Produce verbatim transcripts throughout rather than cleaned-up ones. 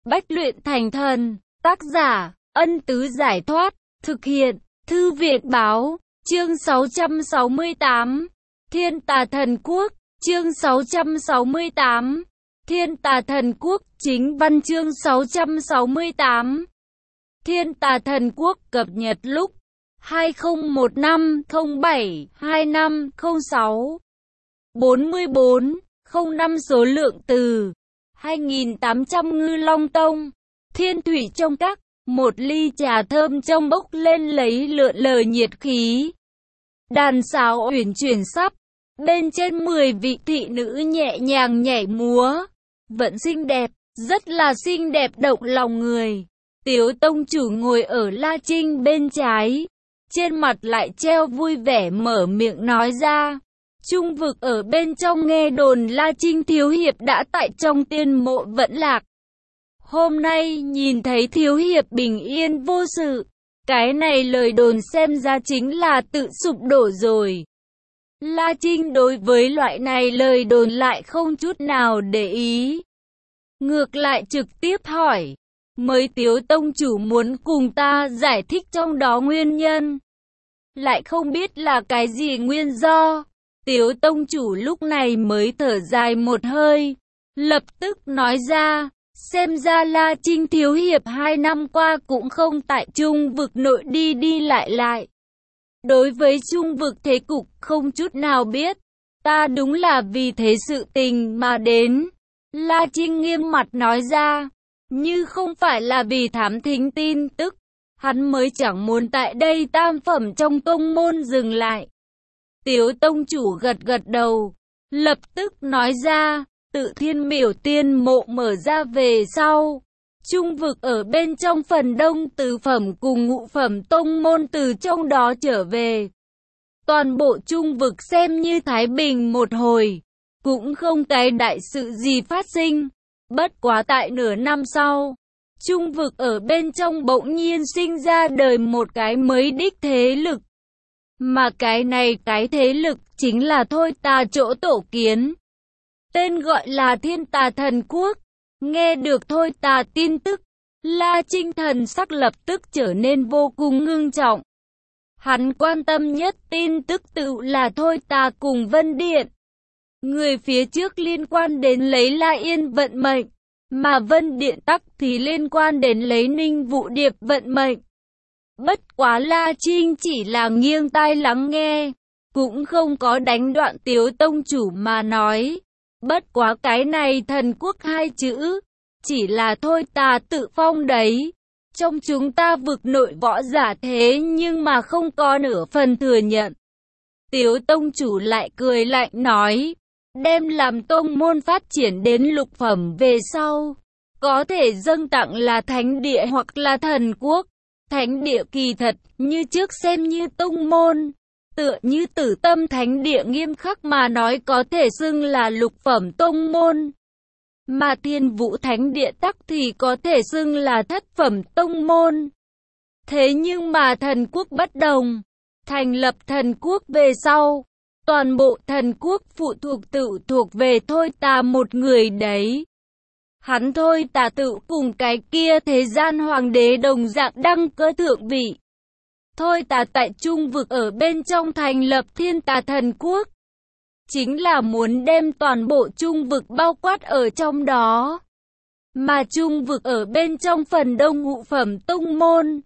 Bách luyện thành thần. Tác giả, Ân Tứ Giải Thoát. Thực hiện, Thư viện Báo. Chương sáu trăm sáu mươi tám. Thiên Tà Thần Quốc. Chương sáu trăm sáu mươi tám. Thiên Tà Thần Quốc. Chính văn chương sáu trăm sáu mươi tám. Thiên Tà Thần Quốc cập nhật lúc hai không một năm không bảy hai năm không sáu. bốn mươi bốn, không năm số lượng từ hai nghìn tám trăm ngư long tông. Thiên thủy trong các, một ly trà thơm trong bốc lên lấy lượn lờ nhiệt khí. Đàn sáo uyển chuyển sắp, bên trên mười vị thị nữ nhẹ nhàng nhảy múa, vẫn xinh đẹp, rất là xinh đẹp động lòng người. Tiếu tông chủ ngồi ở La Trinh bên trái, trên mặt lại treo vui vẻ mở miệng nói ra. Trung vực ở bên trong nghe đồn La Trinh thiếu hiệp đã tại trong tiên mộ vẫn lạc. Hôm nay nhìn thấy thiếu hiệp bình yên vô sự, cái này lời đồn xem ra chính là tự sụp đổ rồi. La Trinh đối với loại này lời đồn lại không chút nào để ý. Ngược lại trực tiếp hỏi, mới Tiếu tông chủ muốn cùng ta giải thích trong đó nguyên nhân. Lại không biết là cái gì nguyên do. Tiếu tông chủ lúc này mới thở dài một hơi, lập tức nói ra, xem ra La Trinh thiếu hiệp hai năm qua cũng không tại Trung vực nội đi đi lại lại. Đối với Trung vực thế cục không chút nào biết, ta đúng là vì thế sự tình mà đến. La Trinh nghiêm mặt nói ra, như không phải là vì thám thính tin tức, hắn mới chẳng muốn tại đây tam phẩm trong tông môn dừng lại. Tiếu tông chủ gật gật đầu, lập tức nói ra, tự thiên miểu tiên mộ mở ra về sau. Trung vực ở bên trong phần đông tứ phẩm cùng ngũ phẩm tông môn từ trong đó trở về. Toàn bộ trung vực xem như thái bình một hồi, cũng không cái đại sự gì phát sinh. Bất quá tại nửa năm sau, trung vực ở bên trong bỗng nhiên sinh ra đời một cái mới đích thế lực. Mà cái này cái thế lực chính là thôi tà chỗ tổ kiến. Tên gọi là Thiên Tà Thần Quốc. Nghe được thôi tà tin tức, La Trinh thần sắc lập tức trở nên vô cùng ngưng trọng. Hắn quan tâm nhất tin tức tự là thôi tà cùng Vân Điện. Người phía trước liên quan đến lấy La Yên vận mệnh, mà Vân Điện tắc thì liên quan đến lấy Ninh Vũ Điệp vận mệnh. Bất quá La Trinh chỉ là nghiêng tai lắng nghe, cũng không có đánh đoạn Tiếu tông chủ mà nói. Bất quá cái này thần quốc hai chữ, chỉ là thôi tà tự phong đấy. Trong chúng ta vực nội võ giả thế nhưng mà không có nửa phần thừa nhận. Tiếu tông chủ lại cười lạnh nói, đem làm tông môn phát triển đến lục phẩm về sau, có thể dâng tặng là thánh địa hoặc là thần quốc. Thánh địa kỳ thật, như trước xem như tông môn, tựa như Tử Tâm thánh địa nghiêm khắc mà nói có thể xưng là lục phẩm tông môn. Mà Thiên Vũ thánh địa tắc thì có thể xưng là thất phẩm tông môn. Thế nhưng mà thần quốc bất đồng, thành lập thần quốc về sau, toàn bộ thần quốc phụ thuộc tự thuộc về thôi tà một người đấy. Hắn thôi tà tự cùng cái kia thế gian hoàng đế đồng dạng đăng cơ thượng vị. Thôi tà tại trung vực ở bên trong thành lập Thiên Tà Thần Quốc, chính là muốn đem toàn bộ trung vực bao quát ở trong đó. Mà trung vực ở bên trong phần đông ngũ phẩm tông môn,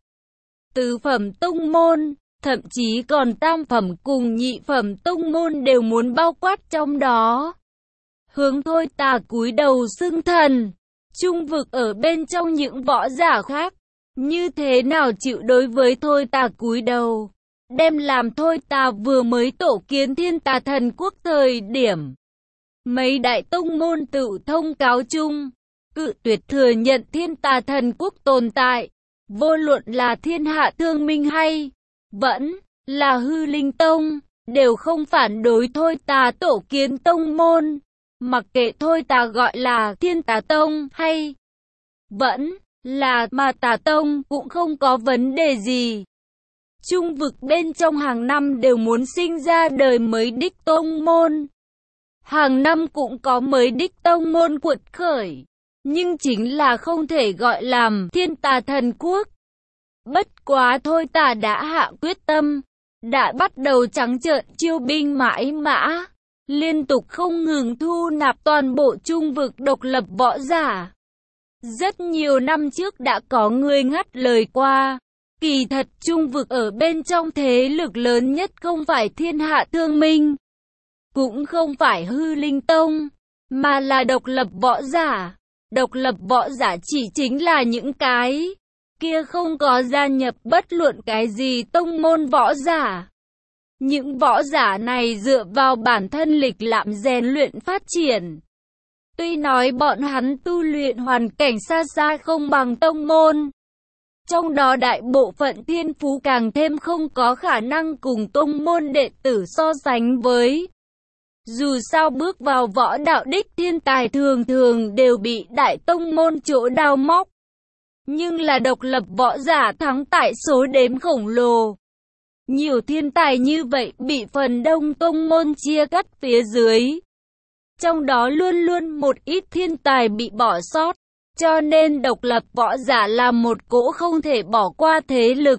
tứ phẩm tông môn, thậm chí còn tam phẩm cùng nhị phẩm tông môn đều muốn bao quát trong đó. Hướng thôi tà cúi đầu xưng thần. Trung vực ở bên trong những võ giả khác, như thế nào chịu đối với thôi tà cúi đầu. Đem làm thôi tà vừa mới tổ kiến Thiên Tà Thần Quốc thời điểm, mấy đại tông môn tự thông cáo chung, cự tuyệt thừa nhận Thiên Tà Thần Quốc tồn tại. Vô luận là Thiên Hạ Thương Minh hay vẫn là Hư Linh Tông, đều không phản đối thôi tà tổ kiến tông môn. Mặc kệ thôi tà gọi là Thiên Tà Tông hay vẫn là Ma Tà Tông cũng không có vấn đề gì. Trung vực bên trong hàng năm đều muốn sinh ra đời mới đích tông môn. Hàng năm cũng có mới đích tông môn quật khởi. nhưng chính là không thể gọi làm Thiên Tà Thần Quốc. Bất quá Thôi Tà đã hạ quyết tâm, đã bắt đầu trắng trợn chiêu binh mãi mã, liên tục không ngừng thu nạp toàn bộ trung vực độc lập võ giả. Rất nhiều năm trước đã có người ngắt lời qua, kỳ thật trung vực ở bên trong thế lực lớn nhất không phải Thiên Hạ Thương Minh, cũng không phải Hư Linh Tông, mà là độc lập võ giả. Độc lập võ giả chỉ chính là những cái kia không có gia nhập bất luận cái gì tông môn võ giả. Những võ giả này dựa vào bản thân lịch lãm rèn luyện phát triển. Tuy nói bọn hắn tu luyện hoàn cảnh xa xa không bằng tông môn, trong đó đại bộ phận thiên phú càng thêm không có khả năng cùng tông môn đệ tử so sánh với. Dù sao bước vào võ đạo đích thiên tài thường thường đều bị đại tông môn chỗ đào móc. Nhưng là độc lập võ giả thắng tại số đếm khổng lồ. Nhiều thiên tài như vậy bị phần đông tông môn chia cắt phía dưới. Trong đó luôn luôn một ít thiên tài bị bỏ sót. Cho nên độc lập võ giả là một cỗ không thể bỏ qua thế lực.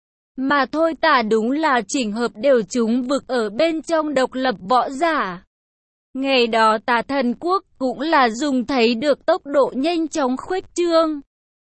Mà Thôi Tà đúng là chỉnh hợp đều chúng vực ở bên trong độc lập võ giả. Ngày đó Tà Thần Quốc cũng là dùng thấy được tốc độ nhanh chóng khuếch trương.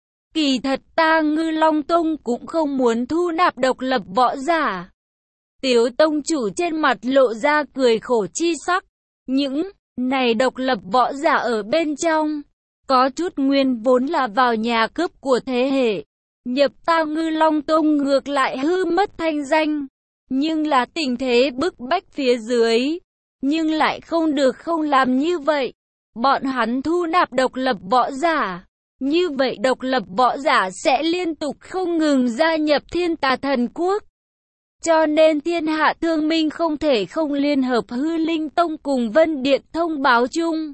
Kỳ thật ta Ngư Long Tông cũng không muốn thu nạp độc lập võ giả. Tiếu tông chủ trên mặt lộ ra cười khổ chi sắc. Những này độc lập võ giả ở bên trong, có chút nguyên vốn là vào nhà cướp của thế hệ. Nhập ta Ngư Long Tông ngược lại hư mất thanh danh. Nhưng là tình thế bức bách phía dưới. Nhưng lại không được không làm như vậy. Bọn hắn thu nạp độc lập võ giả. Như vậy độc lập võ giả sẽ liên tục không ngừng gia nhập Thiên Tà Thần Quốc. Cho nên Thiên Hạ Thương Minh không thể không liên hợp Hư Linh Tông cùng Vân Điện thông báo chung.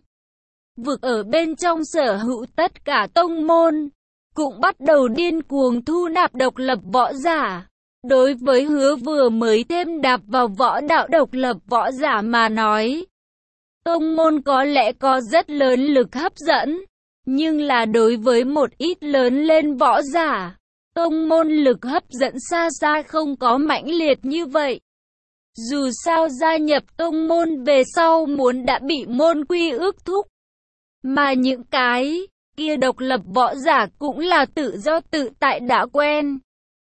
Vực ở bên trong sở hữu tất cả tông môn, cũng bắt đầu điên cuồng thu nạp độc lập võ giả. Đối với Hứa vừa mới thêm đạp vào võ đạo độc lập võ giả mà nói, tông môn có lẽ có rất lớn lực hấp dẫn. Nhưng là đối với một ít lớn lên võ giả, tông môn lực hấp dẫn xa xa không có mãnh liệt như vậy. Dù sao gia nhập tông môn về sau muốn đã bị môn quy ước thúc. Mà những cái kia độc lập võ giả cũng là tự do tự tại đã quen.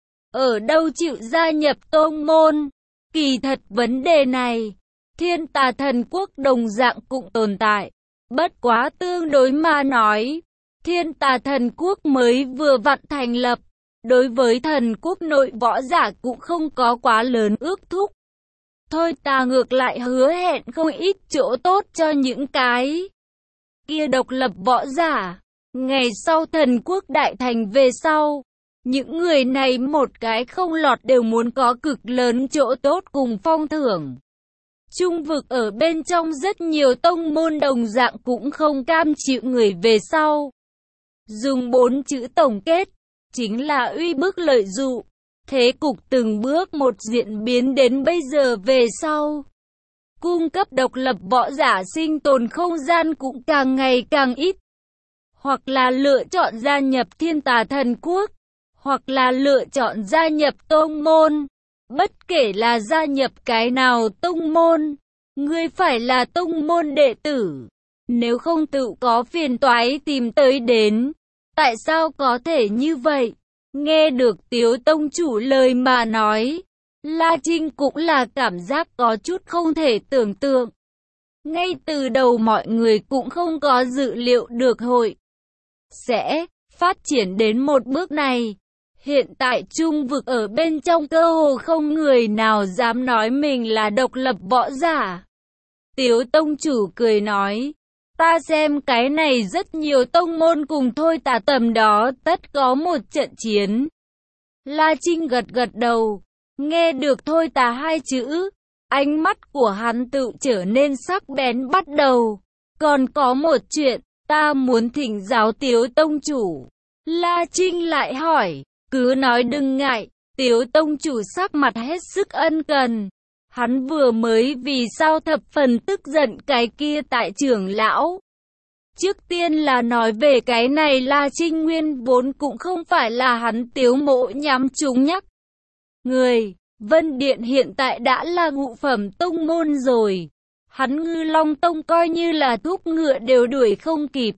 Ở đâu chịu gia nhập tông môn? Kỳ thật vấn đề này, Thiên Tà Thần Quốc đồng dạng cũng tồn tại. Bất quá tương đối mà nói, Thiên Tà Thần Quốc mới vừa vặn thành lập, đối với thần quốc nội võ giả cũng không có quá lớn ước thúc. Thôi Tà ngược lại hứa hẹn không ít chỗ tốt cho những cái kia độc lập võ giả. Ngày sau thần quốc đại thành về sau, những người này một cái không lọt đều muốn có cực lớn chỗ tốt cùng phong thưởng. Trung vực ở bên trong rất nhiều tông môn đồng dạng cũng không cam chịu người về sau. Dùng bốn chữ tổng kết, chính là uy bức lợi dụ. Thế cục từng bước một diễn biến đến bây giờ về sau. Cung cấp độc lập võ giả sinh tồn không gian cũng càng ngày càng ít. Hoặc là lựa chọn gia nhập Thiên Tà Thần Quốc, hoặc là lựa chọn gia nhập tông môn. Bất kể là gia nhập cái nào tông môn, ngươi phải là tông môn đệ tử. Nếu không tự có phiền toái tìm tới đến. Tại sao có thể như vậy? Nghe được Tiếu tông chủ lời mà nói, La Trinh cũng là cảm giác có chút không thể tưởng tượng. Ngay từ đầu mọi người cũng không có dự liệu được hội sẽ phát triển đến một bước này. Hiện tại trung vực ở bên trong cơ hồ không người nào dám nói mình là độc lập võ giả. Tiếu tông chủ cười nói, ta xem cái này rất nhiều tông môn cùng Thôi Tà tầm đó tất có một trận chiến. La Trinh gật gật đầu, nghe được Thôi Tà hai chữ, ánh mắt của hắn tự trở nên sắc bén bắt đầu. Còn có một chuyện, ta muốn thỉnh giáo Tiếu tông chủ. La Trinh lại hỏi, cứ nói đừng ngại. Tiếu tông chủ sắc mặt hết sức ân cần. Hắn vừa mới vì sao thập phần tức giận cái kia tại trưởng lão. Trước tiên là nói về cái này, La Trinh nguyên vốn cũng không phải là hắn Tiếu Mộ nhắm chúng nhắc. Người, Vân Điện hiện tại đã là ngũ phẩm tông môn rồi. Hắn Ngư Long Tông coi như là thúc ngựa đều đuổi không kịp.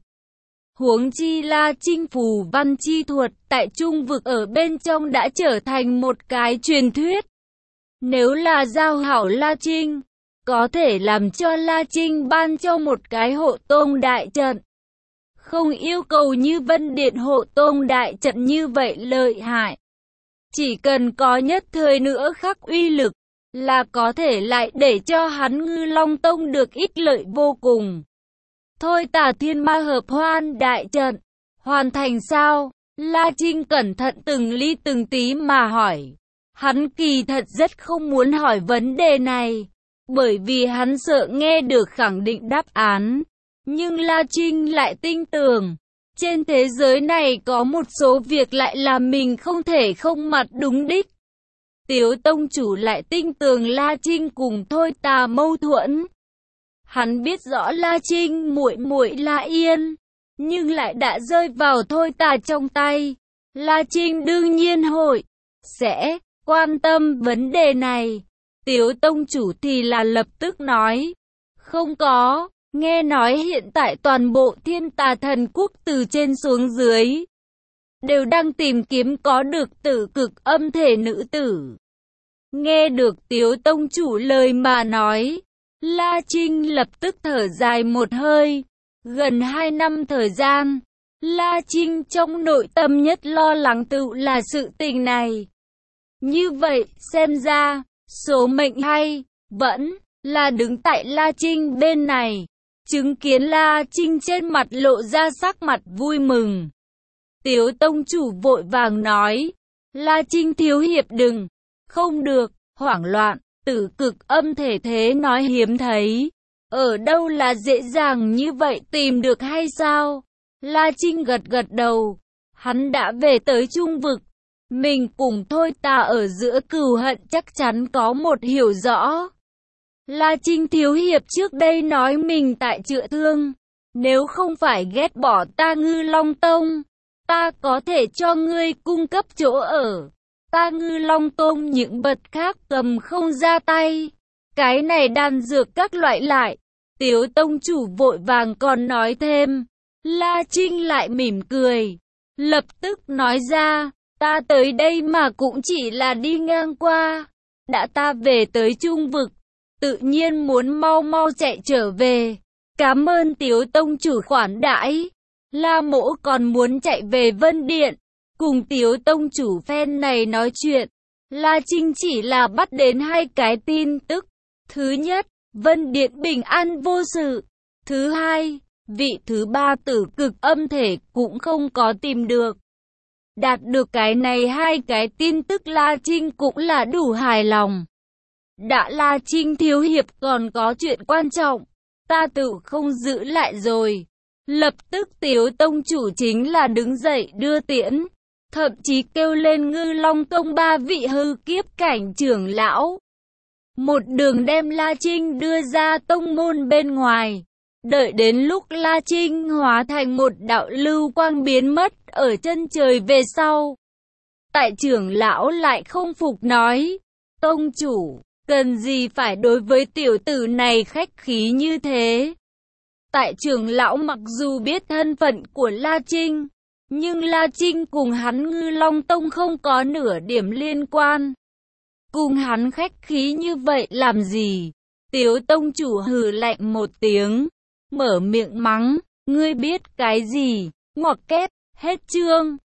Huống chi La Trinh phù văn chi thuật tại trung vực ở bên trong đã trở thành một cái truyền thuyết. Nếu là giao hảo La Trinh, có thể làm cho La Trinh ban cho một cái hộ tông đại trận. Không yêu cầu như Vân Điện hộ tông đại trận như vậy lợi hại. Chỉ cần có nhất thời nữa khắc uy lực, là có thể lại để cho hắn Ngư Long Tông được ích lợi vô cùng. Thôi Tà Thiên Ma Hợp Hoan đại trận, hoàn thành sao? La Trinh cẩn thận từng ly từng tí mà hỏi. Hắn kỳ thật rất không muốn hỏi vấn đề này, bởi vì hắn sợ nghe được khẳng định đáp án. Nhưng La Trinh lại tin tưởng, trên thế giới này có một số việc lại làm mình không thể không mặt đúng đích. Tiếu tông chủ lại tin tưởng La Trinh cùng Thôi Tà mâu thuẫn. Hắn biết rõ La Trinh muội muội La Yên, nhưng lại đã rơi vào Thôi Tà trong tay. La Trinh đương nhiên hội sẽ quan tâm vấn đề này. Tiếu tông chủ thì là lập tức nói, không có, nghe nói hiện tại toàn bộ Thiên Tà Thần Quốc từ trên xuống dưới đều đang tìm kiếm có được tử cực âm thể nữ tử. Nghe được Tiếu tông chủ lời mà nói, La Trinh lập tức thở dài một hơi. Gần hai năm thời gian, La Trinh trong nội tâm nhất lo lắng tự là sự tình này. Như vậy, xem ra, số mệnh hay, vẫn là đứng tại La Trinh bên này. Chứng kiến La Trinh trên mặt lộ ra sắc mặt vui mừng. Tiếu tông chủ vội vàng nói, La Trinh thiếu hiệp đừng, không được, hoảng loạn, tử cực âm thể thế nói hiếm thấy. Ở đâu là dễ dàng như vậy tìm được hay sao? La Trinh gật gật đầu, hắn đã về tới trung vực. Mình cùng Thôi Tà ở giữa cừu hận chắc chắn có một hiểu rõ. La Trinh thiếu hiệp trước đây nói mình tại chữa thương. Nếu không phải ghét bỏ ta Ngư Long Tông, ta có thể cho ngươi cung cấp chỗ ở. Ta Ngư Long Tông những vật khác cầm không ra tay. Cái này đan dược các loại lại. Tiếu tông chủ vội vàng còn nói thêm. La Trinh lại mỉm cười, lập tức nói ra, ta tới đây mà cũng chỉ là đi ngang qua. Đã ta về tới trung vực, tự nhiên muốn mau mau chạy trở về. Cảm ơn Tiếu tông chủ khoản đãi. La Mỗ còn muốn chạy về Vân Điện, cùng Tiếu tông chủ phen này nói chuyện. La Trinh chỉ là bắt đến hai cái tin tức. Thứ nhất, Vân Điện bình an vô sự. Thứ hai, vị thứ ba tử cực âm thể cũng không có tìm được. Đạt được cái này hai cái tin tức La Trinh cũng là đủ hài lòng. Đã La Trinh thiếu hiệp còn có chuyện quan trọng, ta tự không giữ lại rồi. Lập tức Tiếu tông chủ chính là đứng dậy đưa tiễn, thậm chí kêu lên Ngư Long Tông ba vị hư kiếp cảnh trưởng lão. Một đường đem La Trinh đưa ra tông môn bên ngoài. Đợi đến lúc La Trinh hóa thành một đạo lưu quang biến mất ở chân trời về sau. Tại trưởng lão lại không phục nói, tông chủ, cần gì phải đối với tiểu tử này khách khí như thế. Tại trưởng lão mặc dù biết thân phận của La Trinh, nhưng La Trinh cùng hắn Ngư Long Tông không có nửa điểm liên quan. Cùng hắn khách khí như vậy làm gì? Tiếu tông chủ hừ lạnh một tiếng, mở miệng mắng, ngươi biết cái gì? Ngoặc kép, hết chương.